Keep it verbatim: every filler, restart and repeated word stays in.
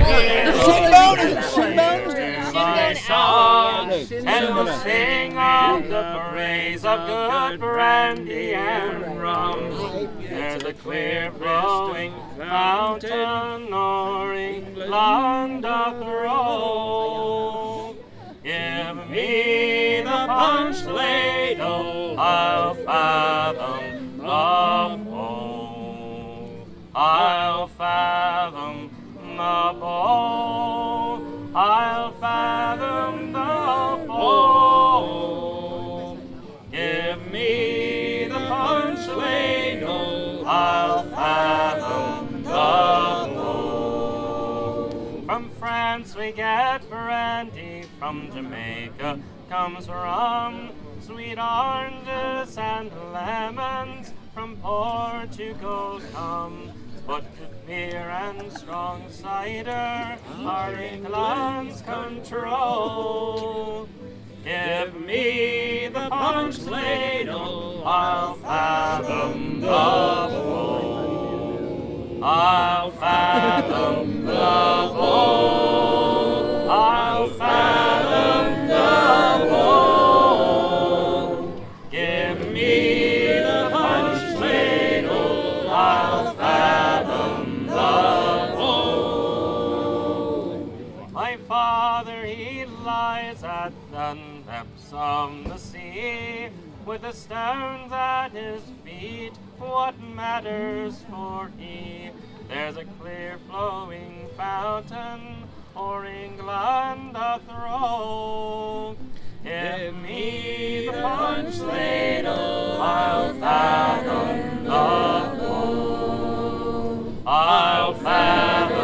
My song, and will sing of the praise of good brandy and rum. There's a clear flowing fountain o'er England doth roll. Give me the punch ladle, I'll fathom the bowl. I'll fathom the bowl. I'll fathom the bowl. Give me the punch ladle, I'll fathom the bowl. From France we get brandy, from Jamaica comes rum, sweet oranges and lemons from Portugal come. But beer and strong cider are England's control. Give me the punch ladle, I'll fathom the bowl. I'll fathom the bowl. I'll fathom the bowl. Give me the punch ladle, I'll fathom the bowl. My father, he lies at the depths of the sea, with the stones at his feet, what matters for he? There's a clear flowing fountain o'er England doth roll. Give me the punch ladle, I'll fathom the bowl. I'll fathom